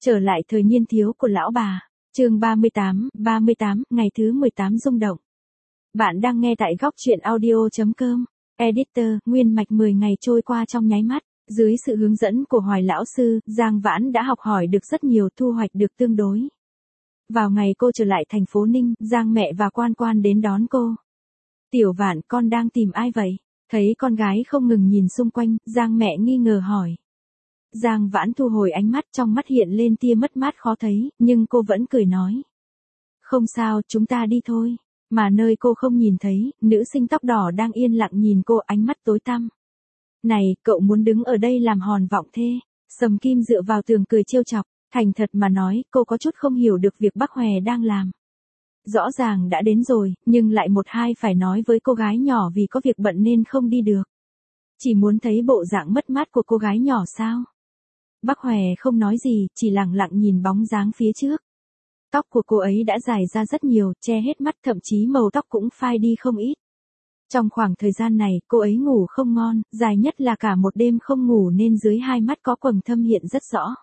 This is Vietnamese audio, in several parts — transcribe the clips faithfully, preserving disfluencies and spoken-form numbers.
Trở lại thời niên thiếu của lão bà. Chương ba mươi tám, ba mươi tám, ngày thứ mười tám rung động. Bạn đang nghe tại góc truyện audio chấm com. Editor, nguyên mạch mười ngày trôi qua trong nháy mắt. Dưới sự hướng dẫn của Hoài lão sư, Giang Vãn đã học hỏi được rất nhiều, thu hoạch được tương đối. Vào ngày cô trở lại thành phố Ninh, Giang mẹ và Quan Quan đến đón cô. Tiểu Vãn, con đang tìm ai vậy? Thấy con gái không ngừng nhìn xung quanh, Giang mẹ nghi ngờ hỏi. Giang Vãn thu hồi ánh mắt, trong mắt hiện lên tia mất mát khó thấy, nhưng cô vẫn cười nói. Không sao, chúng ta đi thôi. Mà nơi cô không nhìn thấy, nữ sinh tóc đỏ đang yên lặng nhìn cô, ánh mắt tối tăm. Này, cậu muốn đứng ở đây làm hòn vọng thê? Sầm Kim dựa vào tường cười trêu chọc, thành thật mà nói, cô có chút không hiểu được việc bác Hòe đang làm. Rõ ràng đã đến rồi, nhưng lại một hai phải nói với cô gái nhỏ vì có việc bận nên không đi được. Chỉ muốn thấy bộ dạng mất mát của cô gái nhỏ sao? Bác Hòe không nói gì, chỉ lặng lặng nhìn bóng dáng phía trước. Tóc của cô ấy đã dài ra rất nhiều, che hết mắt, thậm chí màu tóc cũng phai đi không ít. Trong khoảng thời gian này, cô ấy ngủ không ngon, dài nhất là cả một đêm không ngủ nên dưới hai mắt có quầng thâm hiện rất rõ.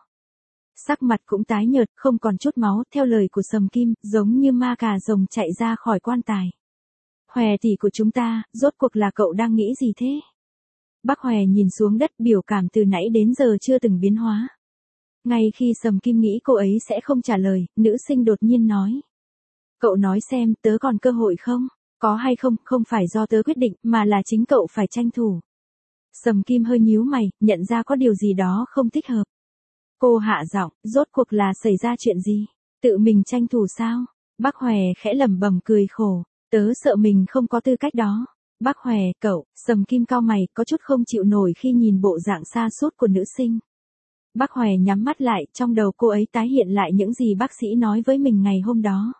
Sắc mặt cũng tái nhợt, không còn chút máu, theo lời của Sầm Kim, giống như ma cà rồng chạy ra khỏi quan tài. Hòe tỷ của chúng ta, rốt cuộc là cậu đang nghĩ gì thế? Bác Hòe nhìn xuống đất, biểu cảm từ nãy đến giờ chưa từng biến hóa. Ngay khi Sầm Kim nghĩ cô ấy sẽ không trả lời, nữ sinh đột nhiên nói. Cậu nói xem, tớ còn cơ hội không? Có hay không, không phải do tớ quyết định, mà là chính cậu phải tranh thủ. Sầm Kim hơi nhíu mày, nhận ra có điều gì đó không thích hợp. Cô hạ giọng, rốt cuộc là xảy ra chuyện gì? Tự mình tranh thủ sao? Bác Hòe khẽ lẩm bẩm cười khổ, tớ sợ mình không có tư cách đó. Bác Hòe, cậu, Sầm Kim cau mày, có chút không chịu nổi khi nhìn bộ dạng sa sút của nữ sinh. Bác Hòe nhắm mắt lại, trong đầu cô ấy tái hiện lại những gì bác sĩ nói với mình ngày hôm đó.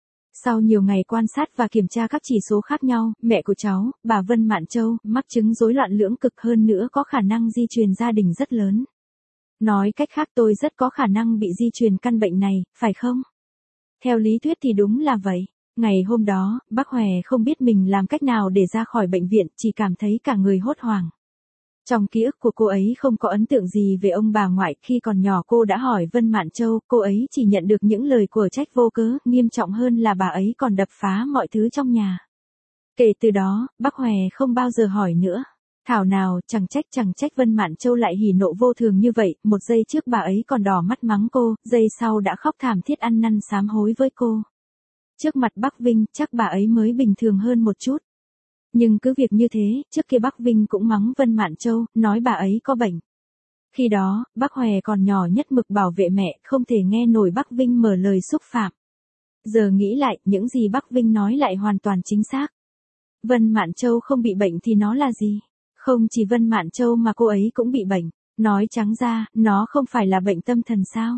Sau nhiều ngày quan sát và kiểm tra các chỉ số khác nhau, mẹ của cháu, bà Vân Mạn Châu, mắc chứng rối loạn lưỡng cực, hơn nữa có khả năng di truyền gia đình rất lớn. Nói cách khác, tôi rất có khả năng bị di truyền căn bệnh này, phải không? Theo lý thuyết thì đúng là vậy. Ngày hôm đó, bác Hòe không biết mình làm cách nào để ra khỏi bệnh viện, chỉ cảm thấy cả người hốt hoảng. Trong ký ức của cô ấy không có ấn tượng gì về ông bà ngoại, khi còn nhỏ cô đã hỏi Vân Mạn Châu, cô ấy chỉ nhận được những lời của trách vô cớ, nghiêm trọng hơn là bà ấy còn đập phá mọi thứ trong nhà. Kể từ đó, bác Hòe không bao giờ hỏi nữa. Thảo nào, chẳng trách chẳng trách Vân Mạn Châu lại hỉ nộ vô thường như vậy, một giây trước bà ấy còn đỏ mắt mắng cô, giây sau đã khóc thảm thiết ăn năn sám hối với cô. Trước mặt Bắc Vinh, chắc bà ấy mới bình thường hơn một chút. Nhưng cứ việc như thế, trước kia Bắc Vinh cũng mắng Vân Mạn Châu, nói bà ấy có bệnh. Khi đó, bác Hòe còn nhỏ nhất mực bảo vệ mẹ, không thể nghe nổi Bắc Vinh mở lời xúc phạm. Giờ nghĩ lại, những gì Bắc Vinh nói lại hoàn toàn chính xác. Vân Mạn Châu không bị bệnh thì nó là gì? Không chỉ Vân Mạn Châu mà cô ấy cũng bị bệnh. Nói trắng ra, nó không phải là bệnh tâm thần sao?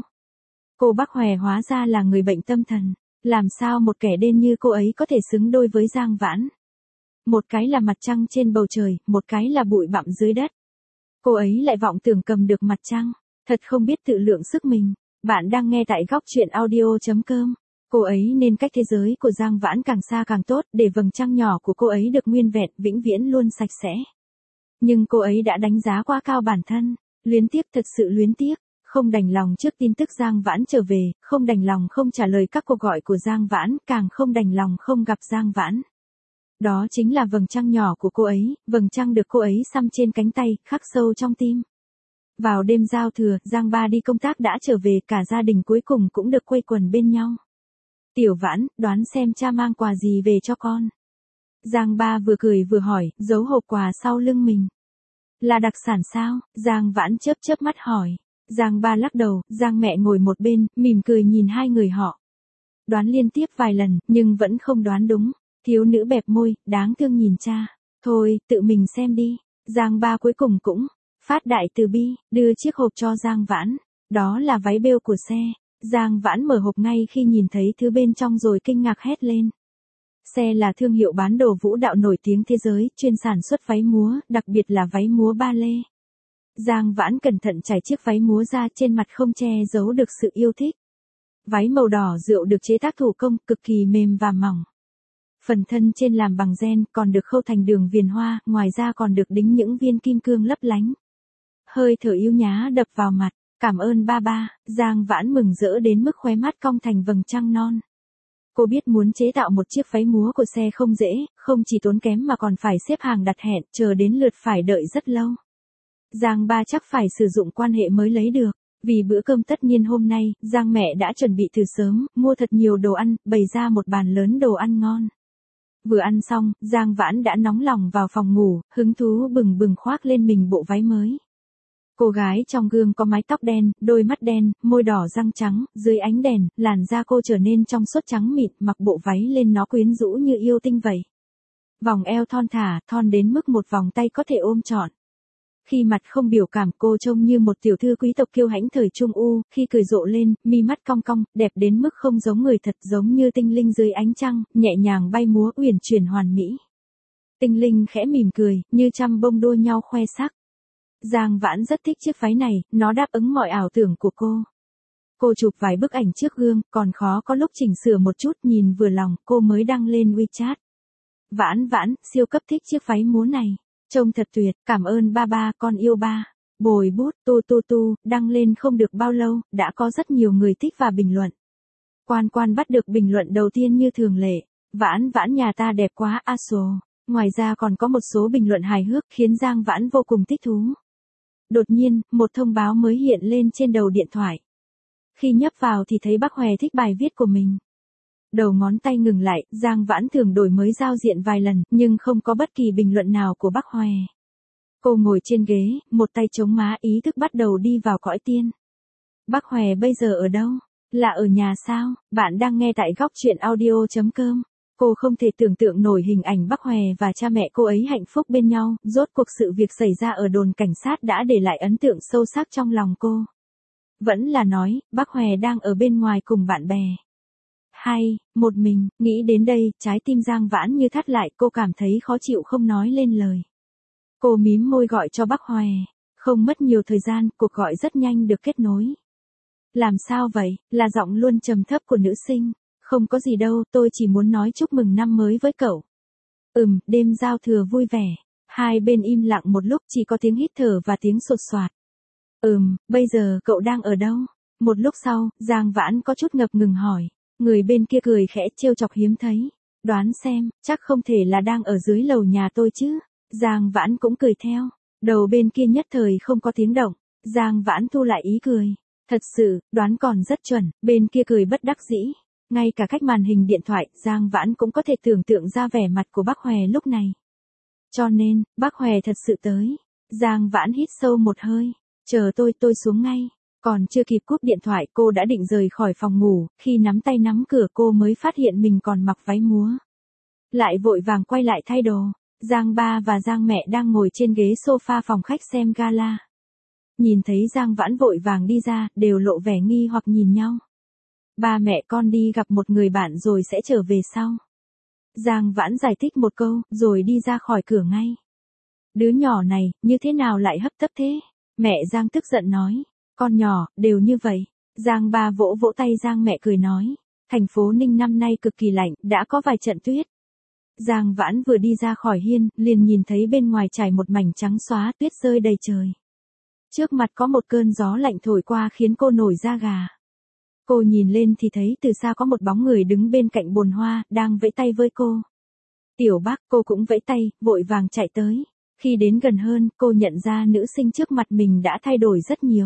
Cô bác Hòe hóa ra là người bệnh tâm thần. Làm sao một kẻ đen như cô ấy có thể xứng đôi với Giang Vãn? Một cái là mặt trăng trên bầu trời, một cái là bụi bặm dưới đất. Cô ấy lại vọng tưởng cầm được mặt trăng. Thật không biết tự lượng sức mình. Bạn đang nghe tại góc truyện audio chấm com. Cô ấy nên cách thế giới của Giang Vãn càng xa càng tốt, để vầng trăng nhỏ của cô ấy được nguyên vẹn, vĩnh viễn luôn sạch sẽ. Nhưng cô ấy đã đánh giá quá cao bản thân. Luyến tiếc, thật sự luyến tiếc. Không đành lòng trước tin tức Giang Vãn trở về, không đành lòng không trả lời các cuộc gọi của Giang Vãn, càng không đành lòng không gặp Giang Vãn. Đó chính là vầng trăng nhỏ của cô ấy, vầng trăng được cô ấy xăm trên cánh tay, khắc sâu trong tim. Vào đêm giao thừa, Giang ba đi công tác đã trở về, cả gia đình cuối cùng cũng được quây quần bên nhau. Tiểu Vãn, đoán xem cha mang quà gì về cho con. Giang ba vừa cười vừa hỏi, giấu hộp quà sau lưng mình. Là đặc sản sao? Giang Vãn chớp chớp mắt hỏi. Giang ba lắc đầu, Giang mẹ ngồi một bên, mỉm cười nhìn hai người họ. Đoán liên tiếp vài lần, nhưng vẫn không đoán đúng. Thiếu nữ bẹp môi, đáng thương nhìn cha. Thôi, tự mình xem đi. Giang ba cuối cùng cũng phát đại từ bi, đưa chiếc hộp cho Giang Vãn. Đó là váy bêu của xe. Giang Vãn mở hộp ngay khi nhìn thấy thứ bên trong rồi kinh ngạc hét lên. Xe là thương hiệu bán đồ vũ đạo nổi tiếng thế giới, chuyên sản xuất váy múa, đặc biệt là váy múa ba lê. Giang Vãn cẩn thận trải chiếc váy múa ra, trên mặt không che giấu được sự yêu thích. Váy màu đỏ rượu được chế tác thủ công, cực kỳ mềm và mỏng. Phần thân trên làm bằng ren, còn được khâu thành đường viền hoa, ngoài ra còn được đính những viên kim cương lấp lánh. Hơi thở yêu nhã đập vào mặt, Cảm ơn ba ba, Giang Vãn mừng rỡ đến mức khóe mắt cong thành vầng trăng non. Cô biết muốn chế tạo một chiếc váy múa của xe không dễ, không chỉ tốn kém mà còn phải xếp hàng đặt hẹn, chờ đến lượt phải đợi rất lâu. Giang ba chắc phải sử dụng quan hệ mới lấy được. Vì bữa cơm tất niên hôm nay, Giang mẹ đã chuẩn bị từ sớm, mua thật nhiều đồ ăn, bày ra một bàn lớn đồ ăn ngon. Vừa ăn xong, Giang Vãn đã nóng lòng vào phòng ngủ, hứng thú bừng bừng khoác lên mình bộ váy mới. Cô gái trong gương có mái tóc đen, đôi mắt đen, môi đỏ răng trắng, dưới ánh đèn, làn da cô trở nên trong suốt trắng mịn, mặc bộ váy lên nó quyến rũ như yêu tinh vậy. Vòng eo thon thả, thon đến mức một vòng tay có thể ôm trọn. Khi mặt không biểu cảm cô trông như một tiểu thư quý tộc kiêu hãnh thời Trung U, khi cười rộ lên, mi mắt cong cong, đẹp đến mức không giống người thật, giống như tinh linh dưới ánh trăng, nhẹ nhàng bay múa uyển chuyển hoàn mỹ. Tinh linh khẽ mỉm cười, như trăm bông đua nhau khoe sắc. Giang Vãn rất thích chiếc váy này, nó đáp ứng mọi ảo tưởng của cô. Cô chụp vài bức ảnh trước gương, còn khó có lúc chỉnh sửa một chút, nhìn vừa lòng, cô mới đăng lên WeChat. Vãn Vãn, siêu cấp thích chiếc váy múa này. Trông thật tuyệt, cảm ơn ba ba, con yêu ba. Bồi bút, tu tu tu, đăng lên không được bao lâu, đã có rất nhiều người thích và bình luận. Quan Quan bắt được bình luận đầu tiên như thường lệ. Vãn Vãn nhà ta đẹp quá a sồ. Ngoài ra còn có một số bình luận hài hước khiến Giang Vãn vô cùng thích thú. Đột nhiên, một thông báo mới hiện lên trên đầu điện thoại. Khi nhấp vào thì thấy bác Hòe thích bài viết của mình. Đầu ngón tay ngừng lại, Giang Vãn thường đổi mới giao diện vài lần, nhưng không có bất kỳ bình luận nào của bác Hòe. Cô ngồi trên ghế, một tay chống má, ý thức bắt đầu đi vào cõi tiên. Bác Hòe bây giờ ở đâu? Là ở nhà sao? Bạn đang nghe tại góc truyện audio chấm com. Cô không thể tưởng tượng nổi hình ảnh bác Hòe và cha mẹ cô ấy hạnh phúc bên nhau, rốt cuộc sự việc xảy ra ở đồn cảnh sát đã để lại ấn tượng sâu sắc trong lòng cô. Vẫn là nói, bác Hòe đang ở bên ngoài cùng bạn bè. Hay, một mình, nghĩ đến đây, trái tim Giang Vãn như thắt lại, cô cảm thấy khó chịu không nói lên lời. Cô mím môi gọi cho bác Hòe. Không mất nhiều thời gian, cuộc gọi rất nhanh được kết nối. Làm sao vậy, là giọng luôn trầm thấp của nữ sinh. Không có gì đâu, tôi chỉ muốn nói chúc mừng năm mới với cậu. Ừm, đêm giao thừa vui vẻ. Hai bên im lặng một lúc, chỉ có tiếng hít thở và tiếng sột soạt. Ừm, bây giờ cậu đang ở đâu? Một lúc sau, Giang Vãn có chút ngập ngừng hỏi. Người bên kia cười khẽ trêu chọc hiếm thấy. Đoán xem, chắc không thể là đang ở dưới lầu nhà tôi chứ. Giang Vãn cũng cười theo. Đầu bên kia nhất thời không có tiếng động. Giang Vãn thu lại ý cười. Thật sự, đoán còn rất chuẩn, bên kia cười bất đắc dĩ. Ngay cả cách màn hình điện thoại, Giang Vãn cũng có thể tưởng tượng ra vẻ mặt của bác Hòe lúc này. Cho nên, bác Hòe thật sự tới. Giang Vãn hít sâu một hơi. Chờ tôi, tôi xuống ngay. Còn chưa kịp cúp điện thoại, cô đã định rời khỏi phòng ngủ, khi nắm tay nắm cửa cô mới phát hiện mình còn mặc váy múa. Lại vội vàng quay lại thay đồ. Giang ba và Giang mẹ đang ngồi trên ghế sofa phòng khách xem gala. Nhìn thấy Giang Vãn vội vàng đi ra, đều lộ vẻ nghi hoặc nhìn nhau. Ba mẹ con đi gặp một người bạn rồi sẽ trở về sau. Giang Vãn giải thích một câu, rồi đi ra khỏi cửa ngay. Đứa nhỏ này, như thế nào lại hấp tấp thế? Mẹ Giang tức giận nói. Con nhỏ, đều như vậy. Giang ba vỗ vỗ tay Giang mẹ cười nói. Thành phố Ninh năm nay cực kỳ lạnh, đã có vài trận tuyết. Giang Vãn vừa đi ra khỏi hiên, liền nhìn thấy bên ngoài trải một mảnh trắng xóa, tuyết rơi đầy trời. Trước mặt có một cơn gió lạnh thổi qua khiến cô nổi da gà. Cô nhìn lên thì thấy từ xa có một bóng người đứng bên cạnh bồn hoa, đang vẫy tay với cô. Tiểu Bác, cô cũng vẫy tay, vội vàng chạy tới. Khi đến gần hơn, cô nhận ra nữ sinh trước mặt mình đã thay đổi rất nhiều.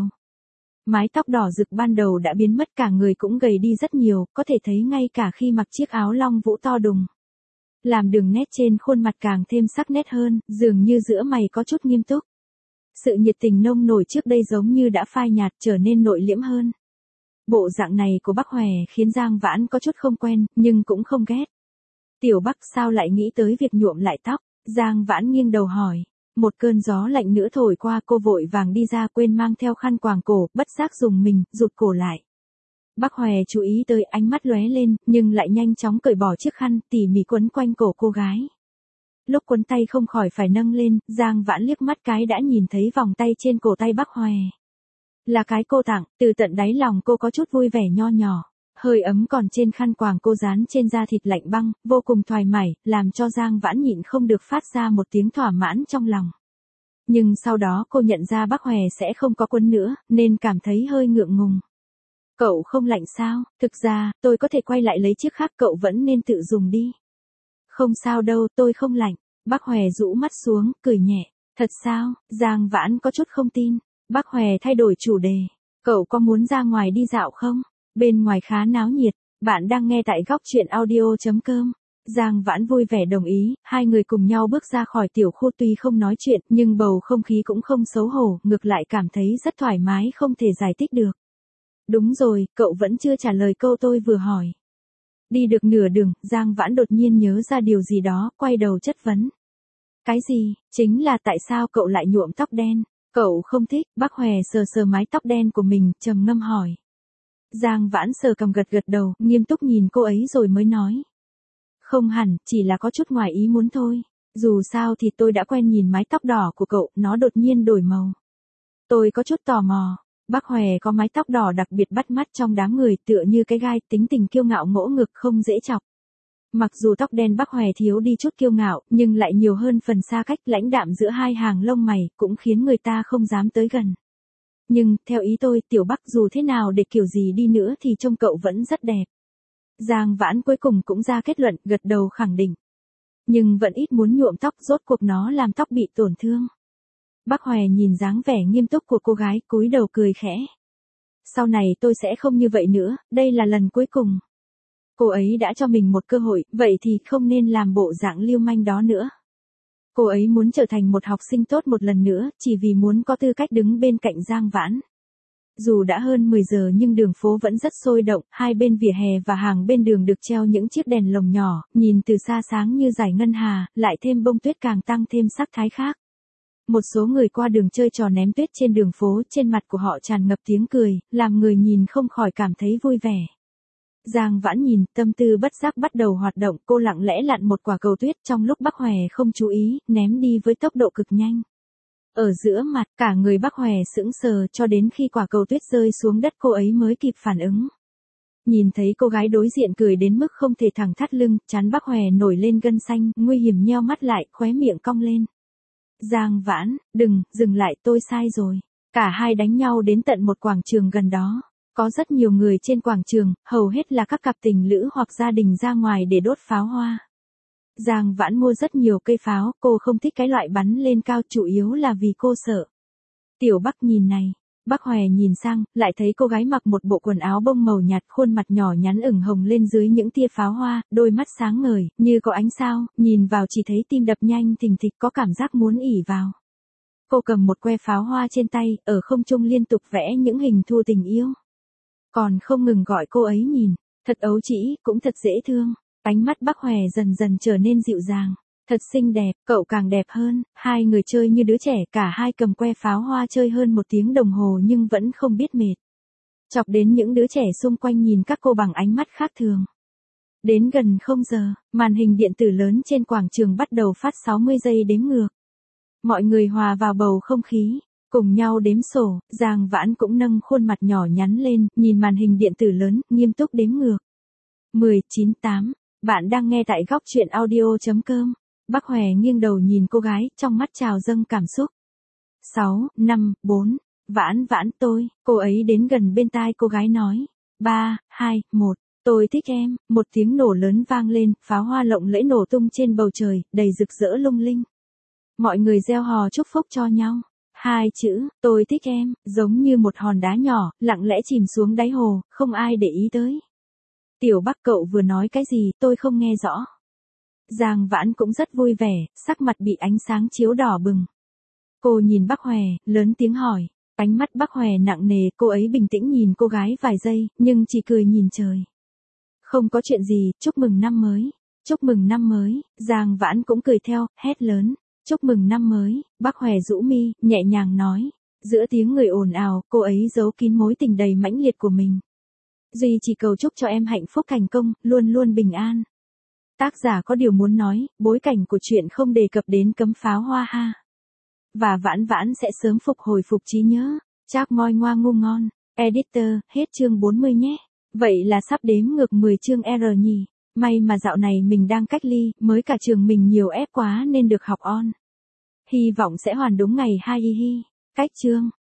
Mái tóc đỏ rực ban đầu đã biến mất, cả người cũng gầy đi rất nhiều, có thể thấy ngay cả khi mặc chiếc áo long vũ to đùng. Làm đường nét trên khuôn mặt càng thêm sắc nét hơn, dường như giữa mày có chút nghiêm túc. Sự nhiệt tình nông nổi trước đây giống như đã phai nhạt, trở nên nội liễm hơn. Bộ dạng này của bác Hòe khiến Giang Vãn có chút không quen, nhưng cũng không ghét. Tiểu Bắc sao lại nghĩ tới việc nhuộm lại tóc? Giang Vãn nghiêng đầu hỏi. Một cơn gió lạnh nữa thổi qua, cô vội vàng đi ra, quên mang theo khăn quàng cổ, bất giác dùng mình, rụt cổ lại. Bác Hòe chú ý tới, ánh mắt lóe lên, nhưng lại nhanh chóng cởi bỏ chiếc khăn, tỉ mỉ quấn quanh cổ cô gái. Lúc quấn tay không khỏi phải nâng lên, Giang Vãn liếc mắt cái đã nhìn thấy vòng tay trên cổ tay bác Hòe. Là cái cô tặng, từ tận đáy lòng cô có chút vui vẻ nho nhỏ. Hơi ấm còn trên khăn quàng cô dán trên da thịt lạnh băng, vô cùng thoải mái, làm cho Giang Vãn nhịn không được phát ra một tiếng thỏa mãn trong lòng. Nhưng sau đó cô nhận ra bác Hòe sẽ không có quấn nữa, nên cảm thấy hơi ngượng ngùng. Cậu không lạnh sao? Thực ra, tôi có thể quay lại lấy chiếc khác, cậu vẫn nên tự dùng đi. Không sao đâu, tôi không lạnh. Bác Hòe rũ mắt xuống, cười nhẹ. Thật sao? Giang Vãn có chút không tin. Bác Hòe thay đổi chủ đề. Cậu có muốn ra ngoài đi dạo không? Bên ngoài khá náo nhiệt. Bạn đang nghe tại góc truyện audio.com. Giang Vãn vui vẻ đồng ý, hai người cùng nhau bước ra khỏi tiểu khu, tuy không nói chuyện, nhưng bầu không khí cũng không xấu hổ, ngược lại cảm thấy rất thoải mái không thể giải thích được. Đúng rồi, cậu vẫn chưa trả lời câu tôi vừa hỏi. Đi được nửa đường, Giang Vãn đột nhiên nhớ ra điều gì đó, quay đầu chất vấn. Cái gì? Chính là tại sao cậu lại nhuộm tóc đen? Cậu không thích? Bác Hòe sờ sờ mái tóc đen của mình, trầm ngâm hỏi. Giang Vãn sờ cằm gật gật đầu, nghiêm túc nhìn cô ấy rồi mới nói. Không hẳn, chỉ là có chút ngoài ý muốn thôi. Dù sao thì tôi đã quen nhìn mái tóc đỏ của cậu, nó đột nhiên đổi màu. Tôi có chút tò mò. Bác Hòe có mái tóc đỏ đặc biệt bắt mắt trong đám người, tựa như cái gai, tính tình kiêu ngạo ngỗ ngực không dễ chọc. Mặc dù tóc đen bác Hòe thiếu đi chút kiêu ngạo, nhưng lại nhiều hơn phần xa cách lãnh đạm giữa hai hàng lông mày, cũng khiến người ta không dám tới gần. Nhưng, theo ý tôi, Tiểu Bắc dù thế nào để kiểu gì đi nữa thì trông cậu vẫn rất đẹp. Giang Vãn cuối cùng cũng ra kết luận, gật đầu khẳng định. Nhưng vẫn ít muốn nhuộm tóc, rốt cuộc nó làm tóc bị tổn thương. Bác Hòe nhìn dáng vẻ nghiêm túc của cô gái, cúi đầu cười khẽ. Sau này tôi sẽ không như vậy nữa, đây là lần cuối cùng. Cô ấy đã cho mình một cơ hội, vậy thì không nên làm bộ dạng lưu manh đó nữa. Cô ấy muốn trở thành một học sinh tốt một lần nữa, chỉ vì muốn có tư cách đứng bên cạnh Giang Vãn. Dù đã hơn mười giờ nhưng đường phố vẫn rất sôi động, hai bên vỉa hè và hàng bên đường được treo những chiếc đèn lồng nhỏ, nhìn từ xa sáng như dải ngân hà, lại thêm bông tuyết càng tăng thêm sắc thái khác. Một số người qua đường chơi trò ném tuyết trên đường phố, trên mặt của họ tràn ngập tiếng cười, làm người nhìn không khỏi cảm thấy vui vẻ. Giang Vãn nhìn, tâm tư bất giác bắt đầu hoạt động, cô lặng lẽ lặn một quả cầu tuyết trong lúc bác Hòe không chú ý, ném đi với tốc độ cực nhanh. Ở giữa mặt, cả người bác Hòe sững sờ cho đến khi quả cầu tuyết rơi xuống đất cô ấy mới kịp phản ứng. Nhìn thấy cô gái đối diện cười đến mức không thể thẳng thắt lưng, trán bác Hòe nổi lên gân xanh, nguy hiểm nheo mắt lại, khóe miệng cong lên. Giang Vãn, đừng, dừng lại, tôi sai rồi. Cả hai đánh nhau đến tận một quảng trường gần đó. Có rất nhiều người trên quảng trường, hầu hết là các cặp tình lữ hoặc gia đình ra ngoài để đốt pháo hoa. Giang Vãn mua rất nhiều cây pháo, cô không thích cái loại bắn lên cao, chủ yếu là vì cô sợ. Tiểu Bắc nhìn này. Bác Hòe nhìn sang, lại thấy cô gái mặc một bộ quần áo bông màu nhạt, khuôn mặt nhỏ nhắn ửng hồng lên dưới những tia pháo hoa, đôi mắt sáng ngời, như có ánh sao, nhìn vào chỉ thấy tim đập nhanh thình thịch, có cảm giác muốn ỉ vào. Cô cầm một que pháo hoa trên tay, ở không trung liên tục vẽ những hình thù tình yêu. Còn không ngừng gọi cô ấy nhìn, thật ấu trĩ, cũng thật dễ thương. Ánh mắt bác Hòe dần dần trở nên dịu dàng. Thật xinh đẹp, cậu càng đẹp hơn, hai người chơi như đứa trẻ, cả hai cầm que pháo hoa chơi hơn một tiếng đồng hồ nhưng vẫn không biết mệt. Chọc đến những đứa trẻ xung quanh nhìn các cô bằng ánh mắt khác thường. Đến gần không giờ, màn hình điện tử lớn trên quảng trường bắt đầu phát sáu mươi giây đếm ngược. Mọi người hòa vào bầu không khí, cùng nhau đếm sổ, Giang Vãn cũng nâng khuôn mặt nhỏ nhắn lên, nhìn màn hình điện tử lớn, nghiêm túc đếm ngược. mười, chín, tám, bạn đang nghe tại góc truyện audio.com. Bác Hòe nghiêng đầu nhìn cô gái, trong mắt trào dâng cảm xúc. sáu, năm, bốn, Vãn Vãn tôi, cô ấy đến gần bên tai cô gái nói. ba, hai, một, tôi thích em, một tiếng nổ lớn vang lên, pháo hoa lộng lẫy nổ tung trên bầu trời, đầy rực rỡ lung linh. Mọi người reo hò chúc phúc cho nhau. Hai chữ, tôi thích em, giống như một hòn đá nhỏ, lặng lẽ chìm xuống đáy hồ, không ai để ý tới. Tiểu Bắc, cậu vừa nói cái gì, tôi không nghe rõ. Giang Vãn cũng rất vui vẻ, sắc mặt bị ánh sáng chiếu đỏ bừng. Cô nhìn bác Hòe, lớn tiếng hỏi. Ánh mắt bác Hòe nặng nề, cô ấy bình tĩnh nhìn cô gái vài giây, nhưng chỉ cười nhìn trời. Không có chuyện gì, chúc mừng năm mới. Chúc mừng năm mới, Giang Vãn cũng cười theo, hét lớn. Chúc mừng năm mới, bác Hòe rũ mi, nhẹ nhàng nói. Giữa tiếng người ồn ào, cô ấy giấu kín mối tình đầy mãnh liệt của mình. Duy chỉ cầu chúc cho em hạnh phúc thành công, luôn luôn bình an. Tác giả có điều muốn nói, bối cảnh của chuyện không đề cập đến cấm pháo hoa ha. Và Vãn Vãn sẽ sớm phục hồi phục trí nhớ. Trác moi ngoa ngu ngon. Editor, hết chương bốn mươi nhé. Vậy là sắp đếm ngược mười chương R nhỉ. May mà dạo này mình đang cách ly, mới cả trường mình nhiều ép quá nên được học on. Hy vọng sẽ hoàn đúng ngày hai hi hi. Cách chương